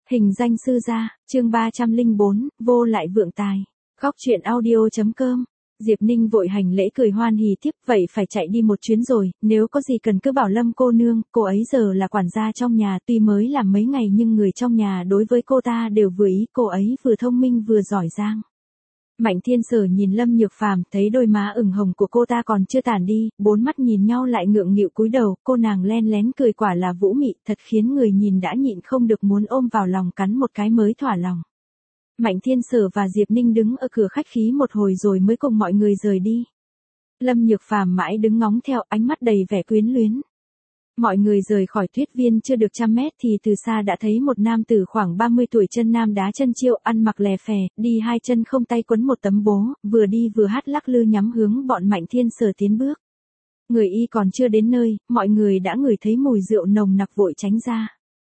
Hình danh sư gia, chương 304, vô lại vượng tài. Góc truyện audio.com. Diệp Ninh vội hành lễ cười hoan hỉ tiếp, vậy phải chạy đi một chuyến rồi, nếu có gì cần cứ bảo Lâm cô nương, cô ấy giờ là quản gia trong nhà, tuy mới làm mấy ngày nhưng người trong nhà đối với cô ta đều vừa ý, cô ấy vừa thông minh vừa giỏi giang. Mạnh Thiên Sở nhìn Lâm Nhược Phàm, thấy đôi má ửng hồng của cô ta còn chưa tàn đi, bốn mắt nhìn nhau lại ngượng nghịu cúi đầu, cô nàng len lén cười quả là vũ mị, thật khiến người nhìn đã nhịn không được muốn ôm vào lòng cắn một cái mới thỏa lòng. Mạnh Thiên Sở và Diệp Ninh đứng ở cửa khách khí một hồi rồi mới cùng mọi người rời đi. Lâm Nhược Phàm mãi đứng ngóng theo, ánh mắt đầy vẻ quyến luyến. Mọi người rời khỏi thuyết viên chưa được 100 mét thì từ xa đã thấy một nam tử khoảng 30 tuổi chân nam đá chân chiêu, ăn mặc lè phè, đi hai chân không tay quấn một tấm bố, vừa đi vừa hát lắc lư nhắm hướng bọn Mạnh Thiên Sở tiến bước. Người y còn chưa đến nơi, mọi người đã ngửi thấy mùi rượu nồng nặc vội tránh ra.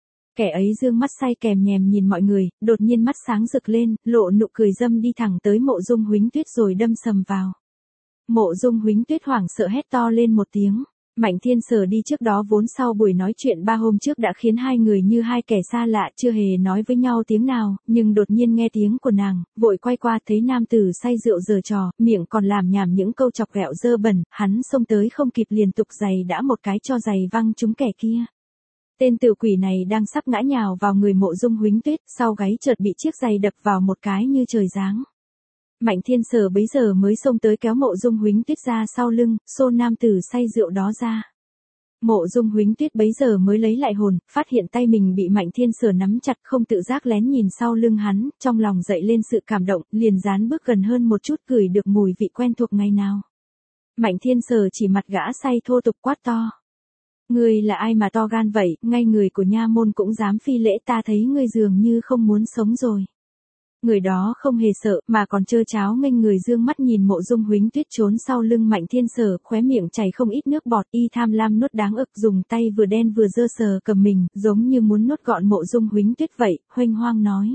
Kẻ ấy dương mắt say kèm nhèm nhìn mọi người, đột nhiên mắt sáng rực lên, lộ nụ cười dâm đi thẳng tới Mộ Dung Huỳnh Tuyết rồi đâm sầm vào. Mộ Dung Huỳnh Tuyết hoảng sợ hét to lên một tiếng. Mạnh Thiên Sở đi trước đó vốn sau buổi nói chuyện 3 hôm trước đã khiến hai người như hai kẻ xa lạ chưa hề nói với nhau tiếng nào, nhưng đột nhiên nghe tiếng của nàng, vội quay qua thấy nam tử say rượu giở trò, miệng còn làm nhảm những câu chọc ghẹo dơ bẩn, hắn xông tới không kịp liền tục giày đã một cái cho giày văng trúng kẻ kia. Tên tử quỷ này đang sắp ngã nhào vào người Mộ Dung Huỳnh Tuyết, sau gáy chợt bị chiếc giày đập vào một cái như trời giáng. Mạnh Thiên Sở bấy giờ mới xông tới kéo Mộ Dung Huỳnh Tuyết ra sau lưng, xô nam tử say rượu đó ra. Mộ Dung Huỳnh Tuyết bấy giờ mới lấy lại hồn, phát hiện tay mình bị Mạnh Thiên Sở nắm chặt, không tự giác lén nhìn sau lưng hắn, trong lòng dậy lên sự cảm động, liền dán bước gần hơn một chút, ngửi được mùi vị quen thuộc ngày nào. Mạnh Thiên Sở chỉ mặt gã say thô tục quát to. Ngươi là ai mà to gan vậy, ngay người của nha môn cũng dám phi lễ, ta thấy ngươi dường như không muốn sống rồi. Người đó không hề sợ, mà còn trơ tráo nghênh người dương mắt nhìn Mộ Dung Huỳnh Tuyết trốn sau lưng Mạnh Thiên Sở, khóe miệng chảy không ít nước bọt, y tham lam nuốt đáng ực, dùng tay vừa đen vừa dơ sờ cầm mình, giống như muốn nuốt gọn Mộ Dung Huỳnh Tuyết vậy, huênh hoang nói.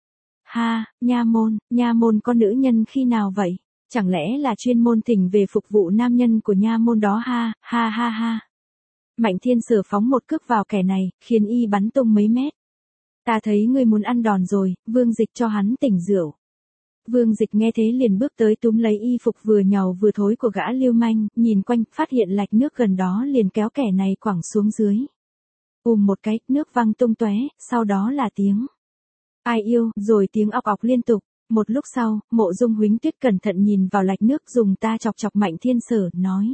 Ha, nha môn có nữ nhân khi nào vậy? Chẳng lẽ là chuyên môn thỉnh về phục vụ nam nhân của nha môn đó ha, ha ha ha. Mạnh Thiên Sở phóng một cước vào kẻ này, khiến y bắn tung mấy mét. Ta thấy ngươi muốn ăn đòn rồi, Vương Dịch cho hắn tỉnh rượu. Vương Dịch nghe thế liền bước tới túm lấy y phục vừa nhàu vừa thối của gã lưu manh, nhìn quanh, phát hiện lạch nước gần đó liền kéo kẻ này quẳng xuống dưới. Một cái, nước văng tung tóe, sau đó là tiếng ai yêu, rồi tiếng ọc ọc liên tục. Một lúc sau, Mộ Dung Huỳnh Tuyết cẩn thận nhìn vào lạch nước, dùng ta chọc chọc Mạnh Thiên Sở, nói.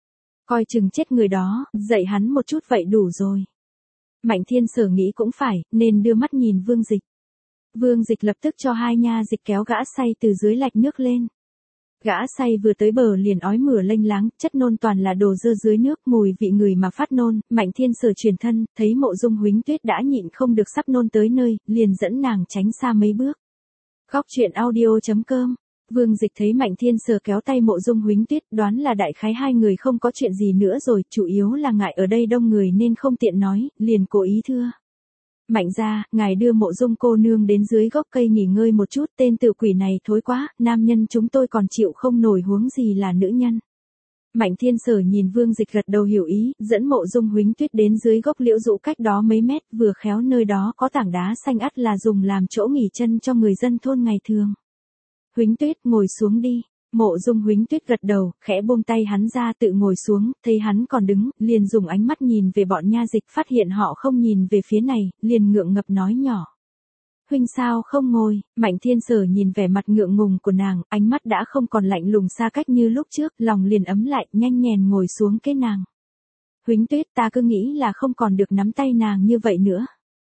Coi chừng chết người đó, dạy hắn một chút vậy đủ rồi. Mạnh Thiên Sở nghĩ cũng phải, nên đưa mắt nhìn Vương Dịch. Vương Dịch lập tức cho hai nha dịch kéo gã say từ dưới lạch nước lên. Gã say vừa tới bờ liền ói mửa lênh láng, chất nôn toàn là đồ dơ dưới nước, mùi vị người mà phát nôn. Mạnh Thiên Sở chuyển thân, thấy Mộ Dung Huỳnh Tuyết đã nhịn không được sắp nôn tới nơi, liền dẫn nàng tránh xa mấy bước. Góc truyện audio.com. Vương Dịch thấy Mạnh Thiên Sở kéo tay Mộ Dung Huỳnh Tuyết, đoán là đại khái hai người không có chuyện gì nữa rồi, chủ yếu là ngại ở đây đông người nên không tiện nói, liền cố ý thưa. Mạnh gia, ngài đưa Mộ Dung cô nương đến dưới gốc cây nghỉ ngơi một chút, tên tử quỷ này thối quá, nam nhân chúng tôi còn chịu không nổi huống gì là nữ nhân. Mạnh Thiên Sở nhìn Vương Dịch gật đầu hiểu ý, dẫn Mộ Dung Huỳnh Tuyết đến dưới gốc liễu dụ cách đó mấy mét, vừa khéo nơi đó có tảng đá xanh ắt là dùng làm chỗ nghỉ chân cho người dân thôn ngày thường. Huỳnh Tuyết, ngồi xuống đi. Mộ Dung Huỳnh Tuyết gật đầu, khẽ buông tay hắn ra tự ngồi xuống, thấy hắn còn đứng, liền dùng ánh mắt nhìn về bọn nha dịch, phát hiện họ không nhìn về phía này, liền ngượng ngập nói nhỏ. Huynh sao không ngồi? Mạnh Thiên Sở nhìn vẻ mặt ngượng ngùng của nàng, ánh mắt đã không còn lạnh lùng xa cách như lúc trước, lòng liền ấm lại, nhanh nhèn ngồi xuống kế nàng. Huỳnh Tuyết, ta cứ nghĩ là không còn được nắm tay nàng như vậy nữa.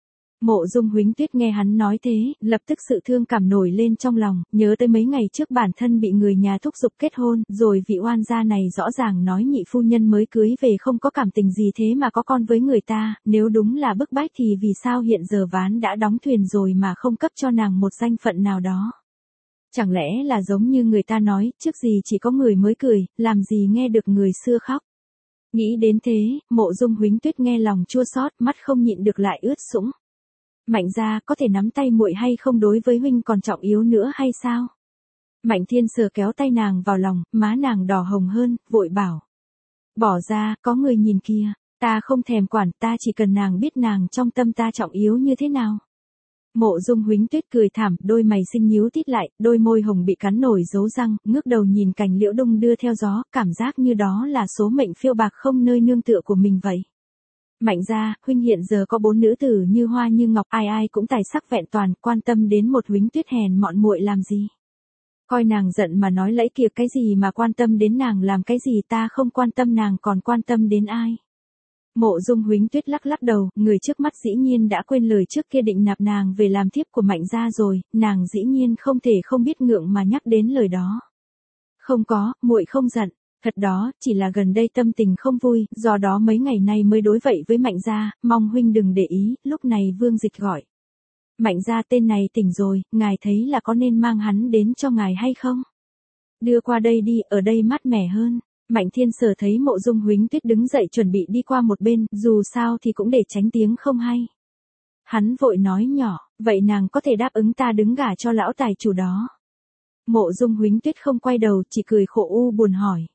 Mộ Dung Huỳnh Tuyết nghe hắn nói thế, lập tức sự thương cảm nổi lên trong lòng, nhớ tới mấy ngày trước bản thân bị người nhà thúc giục kết hôn, rồi vị oan gia này rõ ràng nói nhị phu nhân mới cưới về không có cảm tình gì thế mà có con với người ta, nếu đúng là bức bách thì vì sao hiện giờ ván đã đóng thuyền rồi mà không cấp cho nàng một danh phận nào đó. Chẳng lẽ là giống như người ta nói, trước gì chỉ có người mới cười, làm gì nghe được người xưa khóc. Nghĩ đến thế, Mộ Dung Huỳnh Tuyết nghe lòng chua xót, mắt không nhịn được lại ướt sũng. Mạnh gia, có thể nắm tay muội hay không đối với huynh còn trọng yếu nữa hay sao? Mạnh Thiên Sở kéo tay nàng vào lòng, má nàng đỏ hồng hơn, vội bảo. Bỏ ra, có người nhìn kìa, ta không thèm quản, ta chỉ cần nàng biết nàng trong tâm ta trọng yếu như thế nào. Mộ Dung Huính Tuyết cười thảm, đôi mày xinh nhíu tít lại, đôi môi hồng bị cắn nổi dấu răng, ngước đầu nhìn cành liễu đung đưa theo gió, cảm giác như đó là số mệnh phiêu bạc không nơi nương tựa của mình vậy. Mạnh gia, huynh hiện giờ có 4 nữ tử như hoa như ngọc, ai ai cũng tài sắc vẹn toàn, quan tâm đến một Huính Tuyết hèn mọn muội làm gì? Coi nàng giận mà nói lẫy kìa, cái gì mà quan tâm đến nàng, làm cái gì, ta không quan tâm nàng còn quan tâm đến ai? Mộ Dung Huính Tuyết lắc lắc đầu, người trước mắt dĩ nhiên đã quên lời trước kia định nạp nàng về làm thiếp của Mạnh gia rồi, nàng dĩ nhiên không thể không biết ngượng mà nhắc đến lời đó. Không có, muội không giận, thật đó, chỉ là gần đây tâm tình không vui, do đó mấy ngày nay mới đối vậy với Mạnh gia, mong huynh đừng để ý. Lúc này Vương Dịch gọi. Mạnh gia tên này tỉnh rồi, ngài thấy là có nên mang hắn đến cho ngài hay không? Đưa qua đây đi, ở đây mát mẻ hơn. Mạnh Thiên Sở thấy Mộ Dung Huính Tuyết đứng dậy chuẩn bị đi qua một bên, dù sao thì cũng để tránh tiếng không hay. Hắn vội nói nhỏ, vậy nàng có thể đáp ứng ta đứng gả cho lão tài chủ đó. Mộ Dung Huính Tuyết không quay đầu, chỉ cười khổ u buồn hỏi.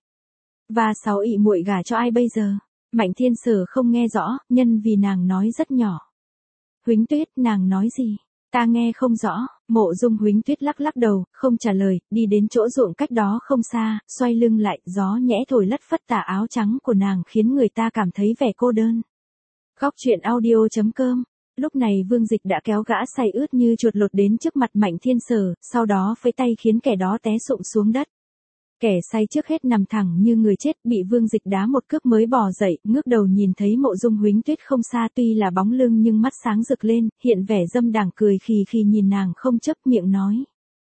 Và 6 ị muội gả cho ai bây giờ? Mạnh Thiên Sở không nghe rõ, nhân vì nàng nói rất nhỏ. Huính Tuyết, nàng nói gì? Ta nghe không rõ. Mộ Dung Huính Tuyết lắc lắc đầu, không trả lời, đi đến chỗ ruộng cách đó không xa, xoay lưng lại, gió nhẽ thổi lất phất tà áo trắng của nàng khiến người ta cảm thấy vẻ cô đơn. Góc truyện audio.com. Lúc này Vương Dịch đã kéo gã say ướt như chuột lột đến trước mặt Mạnh Thiên Sở, sau đó với tay khiến kẻ đó té sụp xuống đất. Kẻ say trước hết nằm thẳng như người chết, bị Vương Dịch đá một cước mới bò dậy, ngước đầu nhìn thấy Mộ Dung Huính Tuyết không xa, tuy là bóng lưng nhưng mắt sáng rực lên, hiện vẻ dâm đảng, cười khì khì nhìn nàng không chớp miệng nói.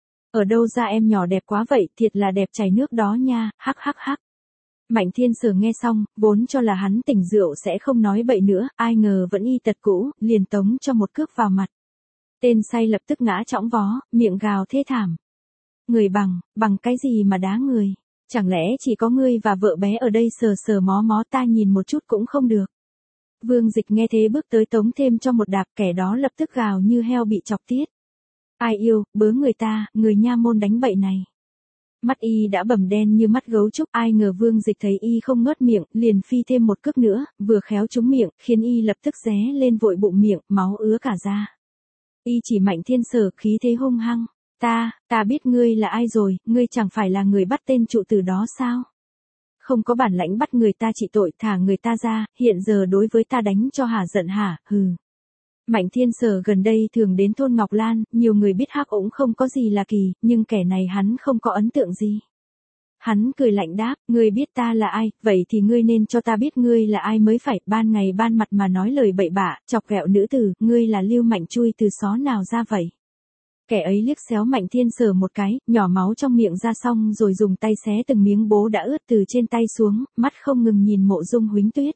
Ở đâu ra em nhỏ đẹp quá vậy, thiệt là đẹp chảy nước đó nha, hắc hắc hắc. Mạnh Thiên Sở nghe xong, vốn cho là hắn tỉnh rượu sẽ không nói bậy nữa, ai ngờ vẫn y tật cũ, liền tống cho một cước vào mặt. Tên say lập tức ngã chõng vó, miệng gào thê thảm. Người bằng cái gì mà đá người? Chẳng lẽ chỉ có ngươi và vợ bé ở đây sờ sờ mó mó, ta nhìn một chút cũng không được? Vương Dịch nghe thế bước tới tống thêm cho một đạp, kẻ đó lập tức gào như heo bị chọc tiết. Ai yêu, bớ người ta, người nha môn đánh bậy này. Mắt y đã bầm đen như mắt gấu trúc, ai ngờ Vương Dịch thấy y không ngớt miệng, liền phi thêm một cước nữa, vừa khéo trúng miệng, khiến y lập tức ré lên vội bụng miệng, máu ứa cả ra. Y chỉ Mạnh Thiên Sở khí thế hung hăng. Ta biết ngươi là ai rồi, ngươi chẳng phải là người bắt tên trụ tử đó sao? Không có bản lãnh bắt người ta trị tội, thả người ta ra, hiện giờ đối với ta đánh cho hả giận hả, hừ. Mạnh Thiên Sở gần đây thường đến thôn Ngọc Lan, nhiều người biết hắc ổng không có gì là kỳ, nhưng kẻ này hắn không có ấn tượng gì. Hắn cười lạnh đáp, ngươi biết ta là ai, vậy thì ngươi nên cho ta biết ngươi là ai mới phải, ban ngày ban mặt mà nói lời bậy bạ, chọc ghẹo nữ tử, ngươi là Lưu Mạnh chui từ xó nào ra vậy? Kẻ ấy liếc xéo Mạnh Thiên Sở một cái, nhỏ máu trong miệng ra xong rồi dùng tay xé từng miếng bố đã ướt từ trên tay xuống, mắt không ngừng nhìn Mộ Dung Huính Tuyết.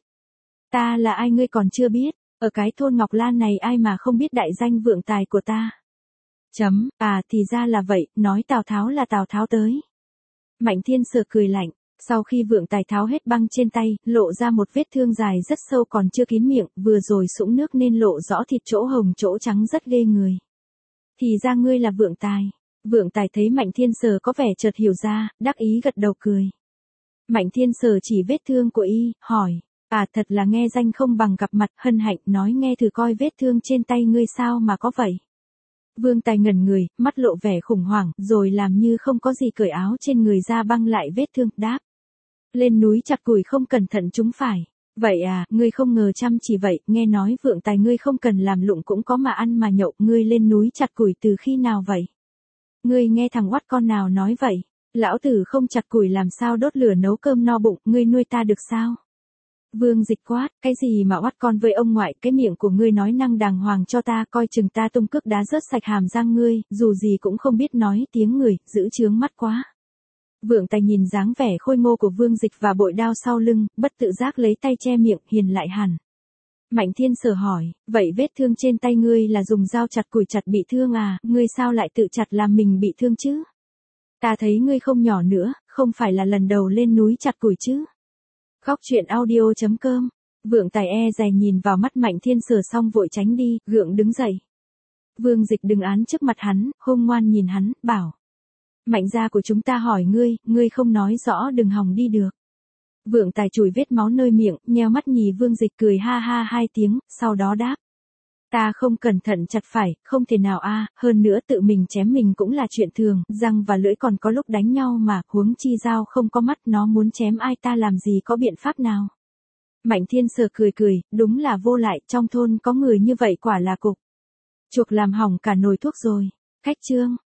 Ta là ai ngươi còn chưa biết, ở cái thôn Ngọc Lan này ai mà không biết đại danh vượng tài của ta. Thì ra là vậy, nói Tào Tháo là Tào Tháo tới. Mạnh Thiên Sở cười lạnh, sau khi vượng tài tháo hết băng trên tay, lộ ra một vết thương dài rất sâu còn chưa kín miệng, vừa rồi sũng nước nên lộ rõ thịt chỗ hồng chỗ trắng rất ghê người. Thì ra ngươi là vượng tài. Vượng tài thấy Mạnh Thiên Sở có vẻ chợt hiểu ra, đắc ý gật đầu cười. Mạnh Thiên Sở chỉ vết thương của y, hỏi, thật là nghe danh không bằng gặp mặt, hân hạnh, nói nghe thử coi vết thương trên tay ngươi sao mà có vậy. Vương tài ngẩn người, mắt lộ vẻ khủng hoảng, rồi làm như không có gì cởi áo trên người ra băng lại vết thương, đáp. Lên núi chặt củi không cẩn thận trúng phải. Vậy à, ngươi không ngờ chăm chỉ vậy, nghe nói vượng tài ngươi không cần làm lụng cũng có mà ăn mà nhậu, ngươi lên núi chặt củi từ khi nào vậy? Ngươi nghe thằng oắt con nào nói vậy? Lão tử không chặt củi làm sao đốt lửa nấu cơm no bụng, ngươi nuôi ta được sao? Vương Dịch quát, cái gì mà oắt con với ông ngoại, cái miệng của ngươi nói năng đàng hoàng cho ta, coi chừng ta tung cước đá rớt sạch hàm răng ngươi, dù gì cũng không biết nói tiếng người, giữ chướng mắt quá. Vượng tài nhìn dáng vẻ khôi ngô của Vương Dịch và bội đao sau lưng, bất tự giác lấy tay che miệng, hiền lại hẳn. Mạnh Thiên Sở hỏi, vậy vết thương trên tay ngươi là dùng dao chặt củi chặt bị thương à, ngươi sao lại tự chặt làm mình bị thương chứ? Ta thấy ngươi không nhỏ nữa, không phải là lần đầu lên núi chặt củi chứ? Góc truyện audio.com. Vượng tài e dè nhìn vào mắt Mạnh Thiên Sở xong vội tránh đi, gượng đứng dậy. Vương Dịch đứng án trước mặt hắn, hung ngoan nhìn hắn, bảo. Mạnh gia của chúng ta hỏi ngươi không nói rõ đừng hòng đi được. Vượng tài chùi vết máu nơi miệng, nheo mắt nhì Vương Dịch cười ha ha hai tiếng, sau đó đáp. Ta không cẩn thận chặt phải, không thể nào a, hơn nữa tự mình chém mình cũng là chuyện thường, răng và lưỡi còn có lúc đánh nhau mà, huống chi dao không có mắt, nó muốn chém ai ta làm gì có biện pháp nào. Mạnh Thiên Sở cười cười, đúng là vô lại, trong thôn có người như vậy quả là cục. Chuộc làm hỏng cả nồi thuốc rồi. Khách trương.